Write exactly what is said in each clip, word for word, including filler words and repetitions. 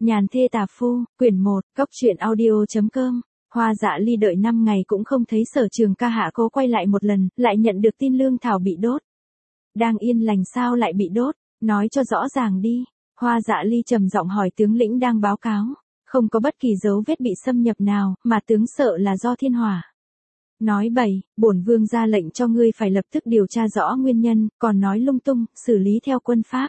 Nhàn thê tà phu, quyển một, cốc truyện audio chấm com. Hoa Dạ Ly đợi năm ngày cũng không thấy Sở Trường Ca hạ cố quay lại một lần, lại nhận được tin Lương Thảo bị đốt. Đang yên lành sao lại bị đốt, nói cho rõ ràng đi. Hoa Dạ Ly trầm giọng hỏi tướng lĩnh đang báo cáo. Không có bất kỳ dấu vết bị xâm nhập nào, mà tướng sợ là do thiên hỏa. Nói bậy, bổn vương ra lệnh cho ngươi phải lập tức điều tra rõ nguyên nhân, còn nói lung tung, xử lý theo quân pháp.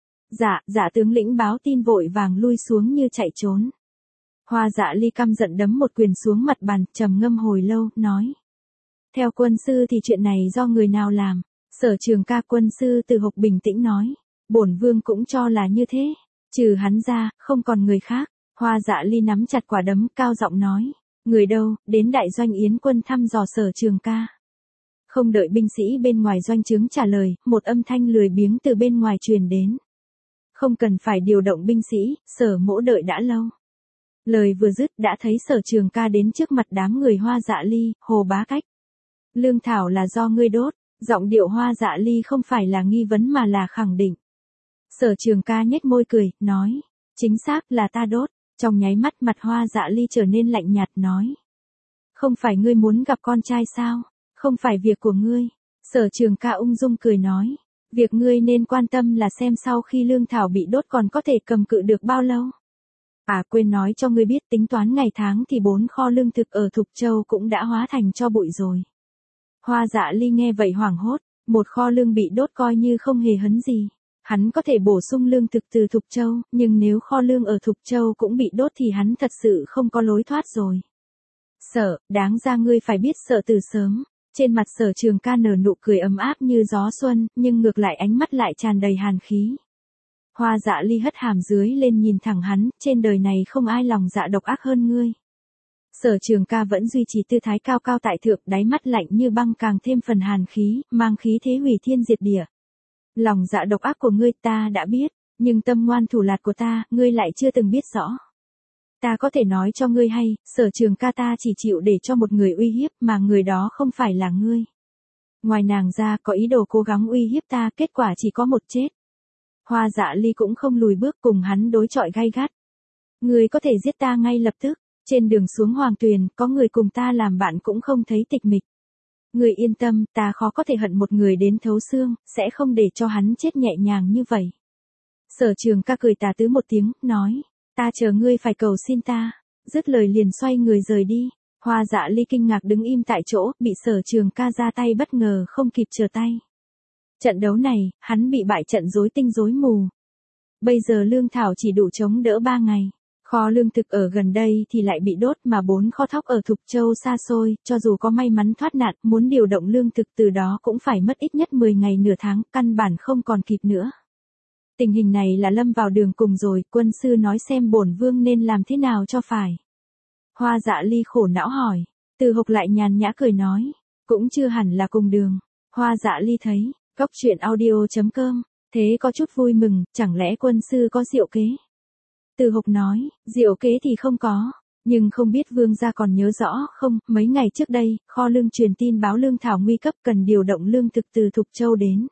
Dạ, dạ tướng lĩnh báo tin vội vàng lui xuống như chạy trốn. Hoa Dạ Ly căm giận đấm một quyền xuống mặt bàn, trầm ngâm hồi lâu, nói. Theo quân sư thì chuyện này do người nào làm? Sở Trường Ca. Quân sư Từ Hộc bình tĩnh nói. Bổn vương cũng cho là như thế. Trừ hắn ra, không còn người khác. Hoa Dạ Ly nắm chặt quả đấm, cao giọng nói. Người đâu, đến đại doanh yến quân thăm dò Sở Trường Ca. Không đợi binh sĩ bên ngoài doanh trướng trả lời, một âm thanh lười biếng từ bên ngoài truyền đến. Không cần phải điều động binh sĩ, Sở mỗ đợi đã lâu. Lời vừa dứt đã thấy Sở Trường Ca đến trước mặt đám người Hoa Dạ Ly, Hồ Bá Cách. Lương Thảo là do ngươi đốt, giọng điệu Hoa Dạ Ly không phải là nghi vấn mà là khẳng định. Sở Trường Ca nhếch môi cười, nói, chính xác là ta đốt. Trong nháy mắt mặt Hoa Dạ Ly trở nên lạnh nhạt, nói. Không phải ngươi muốn gặp con trai sao, không phải việc của ngươi. Sở Trường Ca ung dung cười nói. Việc ngươi nên quan tâm là xem sau khi Lương Thảo bị đốt còn có thể cầm cự được bao lâu. À quên nói cho ngươi biết tính toán ngày tháng thì bốn kho lương thực ở Thục Châu cũng đã hóa thành tro bụi rồi. Hoa Dạ Ly nghe vậy hoảng hốt, một kho lương bị đốt coi như không hề hấn gì. Hắn có thể bổ sung lương thực từ Thục Châu, nhưng nếu kho lương ở Thục Châu cũng bị đốt thì hắn thật sự không có lối thoát rồi. Sợ, đáng ra ngươi phải biết sợ từ sớm. Trên mặt Sở Trường Ca nở nụ cười ấm áp như gió xuân, nhưng ngược lại ánh mắt lại tràn đầy hàn khí. Hoa Dạ Ly hất hàm dưới lên nhìn thẳng hắn, trên đời này không ai lòng dạ độc ác hơn ngươi. Sở Trường Ca vẫn duy trì tư thái cao cao tại thượng, đáy mắt lạnh như băng càng thêm phần hàn khí, mang khí thế hủy thiên diệt địa. Lòng dạ độc ác của ngươi ta đã biết, nhưng tâm ngoan thủ lạt của ta, ngươi lại chưa từng biết rõ. Ta có thể nói cho ngươi hay, Sở Trường Ca ta chỉ chịu để cho một người uy hiếp mà người đó không phải là ngươi. Ngoài nàng ra có ý đồ cố gắng uy hiếp ta, kết quả chỉ có một chết. Hoa Dạ Ly cũng không lùi bước cùng hắn đối chọi gay gắt. Ngươi có thể giết ta ngay lập tức, trên đường xuống Hoàng Tuyền, có người cùng ta làm bạn cũng không thấy tịch mịch. Ngươi yên tâm, ta khó có thể hận một người đến thấu xương, sẽ không để cho hắn chết nhẹ nhàng như vậy. Sở Trường Ca cười tà tứ một tiếng, nói. Ta chờ ngươi phải cầu xin ta. Dứt lời liền xoay người rời đi. Hoa Dạ Ly kinh ngạc đứng im tại chỗ, bị Sở Trường Ca ra tay bất ngờ không kịp trở tay. Trận đấu này, hắn bị bại trận rối tinh rối mù. Bây giờ lương thảo chỉ đủ chống đỡ ba ngày. Kho lương thực ở gần đây thì lại bị đốt mà bốn kho thóc ở Thục Châu xa xôi, cho dù có may mắn thoát nạn, muốn điều động lương thực từ đó cũng phải mất ít nhất mười ngày nửa tháng, căn bản không còn kịp nữa. Tình hình này là lâm vào đường cùng rồi, quân sư nói xem bổn vương nên làm thế nào cho phải. Hoa Dạ Ly khổ não hỏi, Từ Hộc lại nhàn nhã cười nói, cũng chưa hẳn là cùng đường. Hoa Dạ Ly thấy, cốc truyện audio chấm com, thế có chút vui mừng, chẳng lẽ quân sư có diệu kế? Từ Hộc nói, diệu kế thì không có, nhưng không biết vương gia còn nhớ rõ không, mấy ngày trước đây, kho lương truyền tin báo lương thảo nguy cấp cần điều động lương thực từ Thục Châu đến.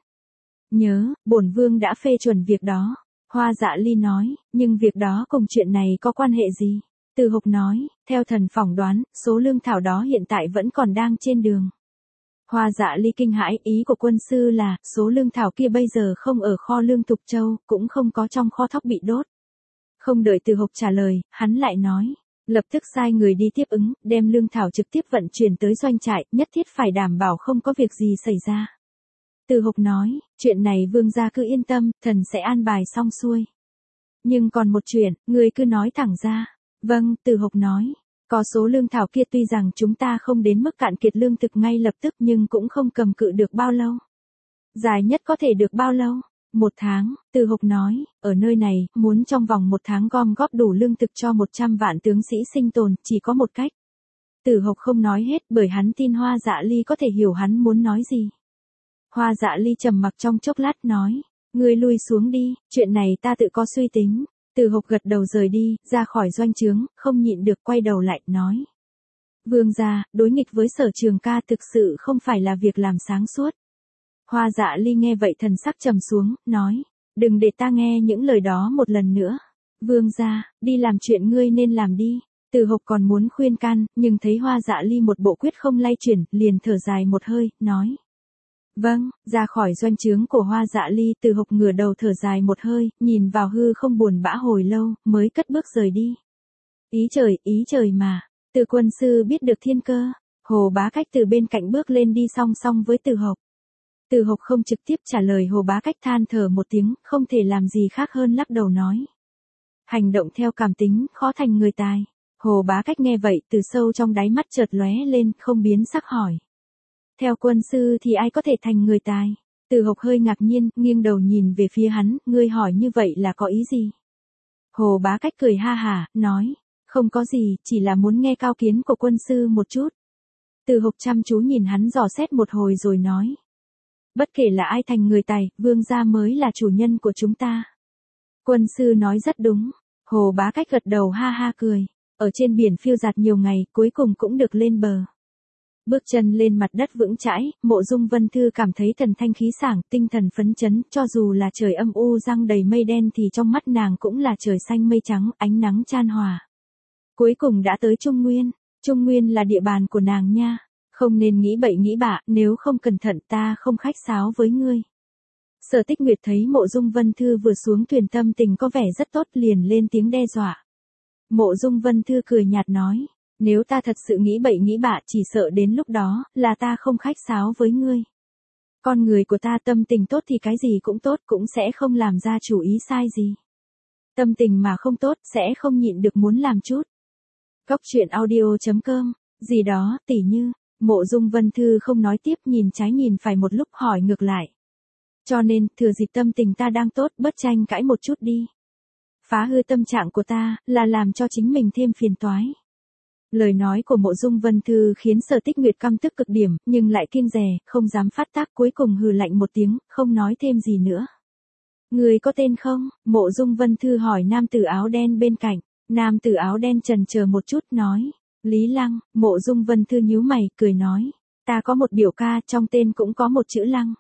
Nhớ, bổn vương đã phê chuẩn việc đó. Hoa Dạ Ly nói, nhưng việc đó cùng chuyện này có quan hệ gì? Từ Hộc nói, theo thần phỏng đoán, số lương thảo đó hiện tại vẫn còn đang trên đường. Hoa Dạ Ly kinh hãi, ý của quân sư là, số lương thảo kia bây giờ không ở kho lương Thục Châu, cũng không có trong kho thóc bị đốt. Không đợi Từ Hộc trả lời, hắn lại nói, lập tức sai người đi tiếp ứng, đem lương thảo trực tiếp vận chuyển tới doanh trại, nhất thiết phải đảm bảo không có việc gì xảy ra. Từ Hộc nói, chuyện này vương gia cứ yên tâm, thần sẽ an bài xong xuôi. Nhưng còn một chuyện, người cứ nói thẳng ra. Vâng, Từ Hộc nói, có số lương thảo kia tuy rằng chúng ta không đến mức cạn kiệt lương thực ngay lập tức nhưng cũng không cầm cự được bao lâu. Dài nhất có thể được bao lâu? Một tháng, Từ Hộc nói, ở nơi này, muốn trong vòng một tháng gom góp đủ lương thực cho một trăm vạn tướng sĩ sinh tồn, chỉ có một cách. Từ Hộc không nói hết bởi hắn tin Hoa Dạ Ly có thể hiểu hắn muốn nói gì. Hoa Dạ Ly trầm mặc trong chốc lát nói, ngươi lui xuống đi, chuyện này ta tự có suy tính. Từ Hộc gật đầu rời đi, ra khỏi doanh trướng, không nhịn được quay đầu lại, nói. Vương gia, đối nghịch với Sở Trường Ca thực sự không phải là việc làm sáng suốt. Hoa Dạ Ly nghe vậy thần sắc trầm xuống, nói, đừng để ta nghe những lời đó một lần nữa. Vương gia, đi làm chuyện ngươi nên làm đi. Từ Hộc còn muốn khuyên can, nhưng thấy Hoa Dạ Ly một bộ quyết không lay chuyển, liền thở dài một hơi, nói. Vâng, ra khỏi doanh trướng của Hoa Dạ Ly, Từ Hộc ngửa đầu thở dài một hơi, nhìn vào hư không buồn bã hồi lâu, mới cất bước rời đi. Ý trời, ý trời mà. Từ quân sư biết được thiên cơ. Hồ Bá Cách từ bên cạnh bước lên đi song song với Từ Hộc. Từ Hộc không trực tiếp trả lời Hồ Bá Cách than thở một tiếng, không thể làm gì khác hơn lắc đầu nói. Hành động theo cảm tính, khó thành người tài. Hồ Bá Cách nghe vậy, từ sâu trong đáy mắt chợt lóe lên, không biến sắc hỏi. Theo quân sư thì ai có thể thành người tài? Từ Hộc hơi ngạc nhiên, nghiêng đầu nhìn về phía hắn, ngươi hỏi như vậy là có ý gì? Hồ Bá Cách cười ha hả, nói. Không có gì, chỉ là muốn nghe cao kiến của quân sư một chút. Từ Hộc chăm chú nhìn hắn dò xét một hồi rồi nói. Bất kể là ai thành người tài, vương gia mới là chủ nhân của chúng ta. Quân sư nói rất đúng. Hồ Bá Cách gật đầu ha ha cười. Ở trên biển phiêu dạt nhiều ngày, cuối cùng cũng được lên bờ. Bước chân lên mặt đất vững chãi, Mộ Dung Vân Thư cảm thấy thần thanh khí sảng, tinh thần phấn chấn, cho dù là trời âm u răng đầy mây đen thì trong mắt nàng cũng là trời xanh mây trắng, ánh nắng chan hòa. Cuối cùng đã tới Trung Nguyên. Trung Nguyên là địa bàn của nàng nha. Không nên nghĩ bậy nghĩ bạ, nếu không cẩn thận ta không khách sáo với ngươi. Sở Tích Nguyệt thấy Mộ Dung Vân Thư vừa xuống thuyền tâm tình có vẻ rất tốt liền lên tiếng đe dọa. Mộ Dung Vân Thư cười nhạt nói. Nếu ta thật sự nghĩ bậy nghĩ bạ chỉ sợ đến lúc đó là ta không khách sáo với ngươi. Con người của ta tâm tình tốt thì cái gì cũng tốt cũng sẽ không làm ra chủ ý sai gì. Tâm tình mà không tốt sẽ không nhịn được muốn làm chút. Góc truyện audio chấm com, gì đó, tỉ như, Mộ Dung Vân Thư không nói tiếp nhìn trái nhìn phải một lúc hỏi ngược lại. Cho nên, thừa dịp tâm tình ta đang tốt bất tranh cãi một chút đi. Phá hư tâm trạng của ta, là làm cho chính mình thêm phiền toái. Lời nói của Mộ Dung Vân Thư khiến Sở Tích Nguyệt căm tức cực điểm, nhưng lại kiêng dè, không dám phát tác cuối cùng hừ lạnh một tiếng, không nói thêm gì nữa. Người có tên không? Mộ Dung Vân Thư hỏi nam tử áo đen bên cạnh. Nam tử áo đen chần chờ một chút nói. Lý Lăng. Mộ Dung Vân Thư nhíu mày, cười nói. Ta có một biểu ca, trong tên cũng có một chữ Lăng.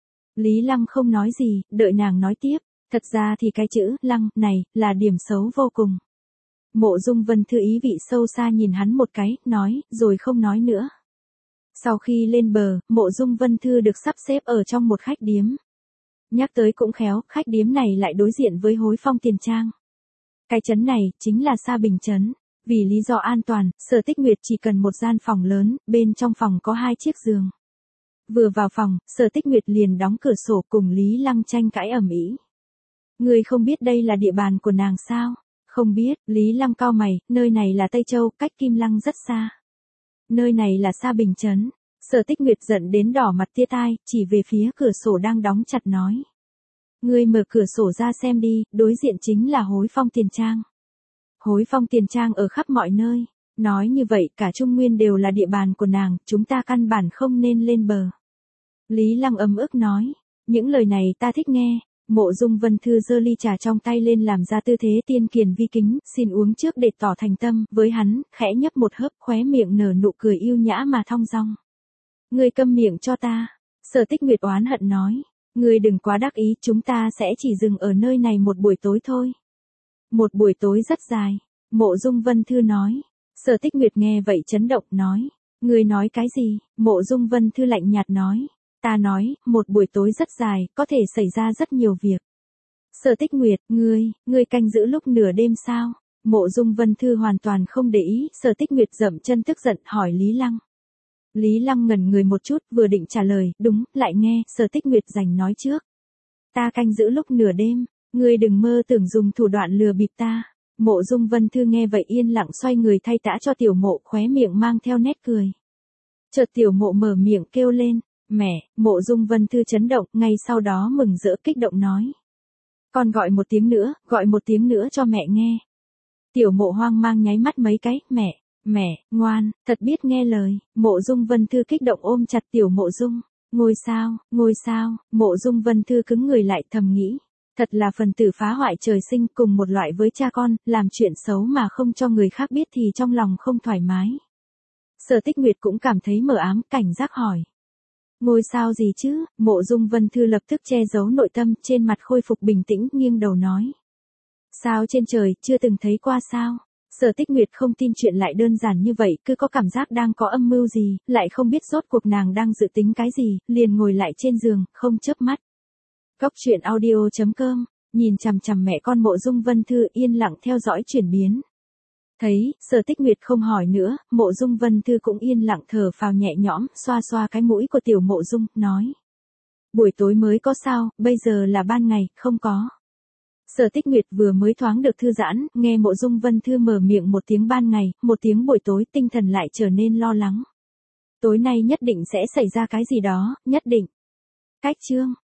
Lý Lăng không nói gì, đợi nàng nói tiếp. Thật ra thì cái chữ Lăng này là điểm xấu vô cùng. Mộ Dung Vân Thư ý vị sâu xa nhìn hắn một cái, nói, rồi không nói nữa. Sau khi lên bờ, Mộ Dung Vân Thư được sắp xếp ở trong một khách điếm. Nhắc tới cũng khéo, khách điếm này lại đối diện với Hối Phong Tiền Trang. Cái trấn này, chính là Sa Bình Trấn. Vì lý do an toàn, Sở Tích Nguyệt chỉ cần một gian phòng lớn, bên trong phòng có hai chiếc giường. Vừa vào phòng, Sở Tích Nguyệt liền đóng cửa sổ cùng Lý Lăng tranh cãi ầm ĩ. Người không biết đây là địa bàn của nàng sao? Không biết, Lý Lăng cau mày, nơi này là Tây Châu, cách Kim Lăng rất xa. Nơi này là Sa Bình Trấn. Sở Tích Nguyệt giận đến đỏ mặt tia tai, chỉ về phía cửa sổ đang đóng chặt nói. Ngươi mở cửa sổ ra xem đi, đối diện chính là Hối Phong Tiền Trang. Hối Phong Tiền Trang ở khắp mọi nơi. Nói như vậy cả Trung Nguyên đều là địa bàn của nàng, chúng ta căn bản không nên lên bờ. Lý Lăng ấm ức nói. Những lời này ta thích nghe. Mộ Dung Vân Thư giơ ly trà trong tay lên làm ra tư thế tiên kiền vi kính, xin uống trước để tỏ thành tâm, với hắn, khẽ nhấp một hớp khóe miệng nở nụ cười yêu nhã mà thong dong. Ngươi câm miệng cho ta. Sở Tích Nguyệt oán hận nói. Ngươi đừng quá đắc ý, chúng ta sẽ chỉ dừng ở nơi này một buổi tối thôi. Một buổi tối rất dài. Mộ Dung Vân Thư nói. Sở Tích Nguyệt nghe vậy chấn động nói. Ngươi nói cái gì? Mộ Dung Vân Thư lạnh nhạt nói. Ta nói, một buổi tối rất dài, có thể xảy ra rất nhiều việc. Sở Tích Nguyệt, ngươi, ngươi canh giữ lúc nửa đêm sao? Mộ Dung Vân Thư hoàn toàn không để ý, Sở Tích Nguyệt dậm chân tức giận hỏi Lý Lăng. Lý Lăng ngẩn người một chút, vừa định trả lời, đúng, lại nghe, Sở Tích Nguyệt giành nói trước. Ta canh giữ lúc nửa đêm, ngươi đừng mơ tưởng dùng thủ đoạn lừa bịp ta. Mộ Dung Vân Thư nghe vậy yên lặng xoay người thay tã cho tiểu mộ, khóe miệng mang theo nét cười. Chợt tiểu mộ mở miệng kêu lên. Mẹ. Mộ Dung Vân Thư chấn động, ngay sau đó mừng rỡ kích động nói. Con gọi một tiếng nữa, gọi một tiếng nữa cho mẹ nghe. Tiểu mộ hoang mang nháy mắt mấy cái, mẹ, mẹ, ngoan, thật biết nghe lời. Mộ Dung Vân Thư kích động ôm chặt tiểu mộ Dung. Ngôi sao, ngôi sao, Mộ Dung Vân Thư cứng người lại thầm nghĩ. Thật là phần tử phá hoại trời sinh cùng một loại với cha con, làm chuyện xấu mà không cho người khác biết thì trong lòng không thoải mái. Sở Tích Nguyệt cũng cảm thấy mờ ám, cảnh giác hỏi. Ngôi sao gì chứ? Mộ Dung Vân Thư lập tức che giấu nội tâm, trên mặt khôi phục bình tĩnh, nghiêng đầu nói. Sao trên trời, chưa từng thấy qua sao? Sở Tích Nguyệt không tin chuyện lại đơn giản như vậy, cứ có cảm giác đang có âm mưu gì, lại không biết rốt cuộc nàng đang dự tính cái gì, liền ngồi lại trên giường, không chớp mắt. Cốc truyện audio chấm com, nhìn chằm chằm mẹ con Mộ Dung Vân Thư yên lặng theo dõi chuyển biến. Thấy, Sở Tích Nguyệt không hỏi nữa, Mộ Dung Vân Thư cũng yên lặng thở phào nhẹ nhõm, xoa xoa cái mũi của tiểu Mộ Dung, nói. Buổi tối mới có sao, bây giờ là ban ngày, không có. Sở Tích Nguyệt vừa mới thoáng được thư giãn, nghe Mộ Dung Vân Thư mở miệng một tiếng ban ngày, một tiếng buổi tối, tinh thần lại trở nên lo lắng. Tối nay nhất định sẽ xảy ra cái gì đó, nhất định. Cách chương.